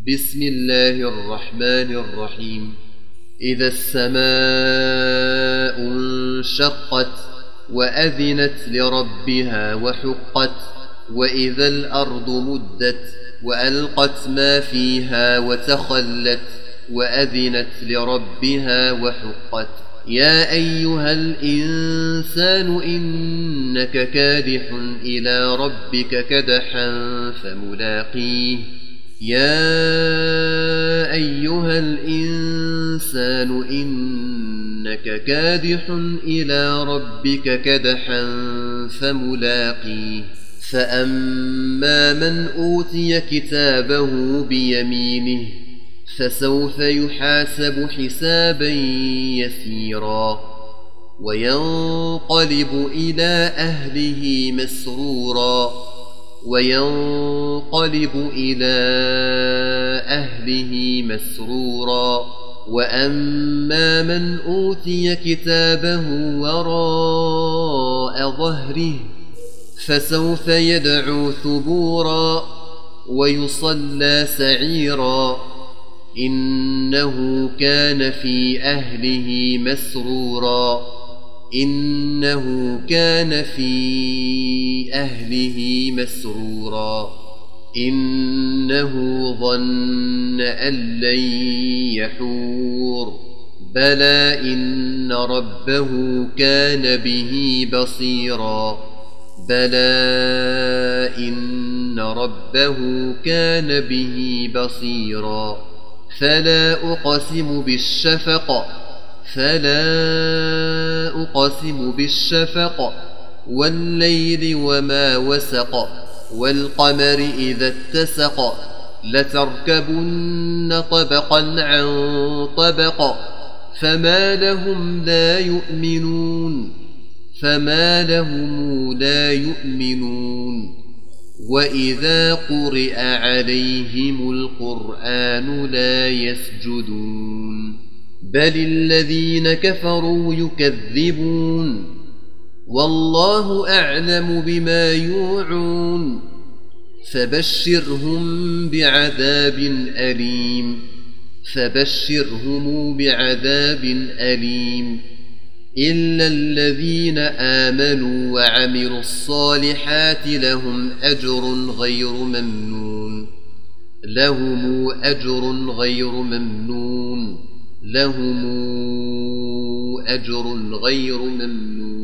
بسم الله الرحمن الرحيم. إذا السماء انشقت وأذنت لربها وحقت، وإذا الأرض مدت وألقت ما فيها وتخلت وأذنت لربها وحقت. يا أيها الإنسان إنك كادح إلى ربك كدحا فملاقيه. يا أيها الإنسان إنك كادح إلى ربك كدحا فملاقيه. فأما من أوتي كتابه بيمينه فسوف يحاسب حسابا يسيرا وينقلب إلى أهله مسرورا وأما من أوتي كتابه وراء ظهره فسوف يدعو ثبورا ويصلى سعيرا إنه كان في أهله مسرورا إنه ظن أن لن يحور. بلى إن ربه كان به بصيرا. فلا أقسم بالشفق والليل وما وسق والقمر إذا اتسق لتركبن طبقا عن طبق فما لهم لا يؤمنون وإذا قرئ عليهم القرآن لا يسجدون بل الذين كفروا يكذبون والله أعلم بما يوعون. فبشرهم بعذاب أليم إلا الذين آمنوا وعملوا الصالحات لهم أجر غير ممنون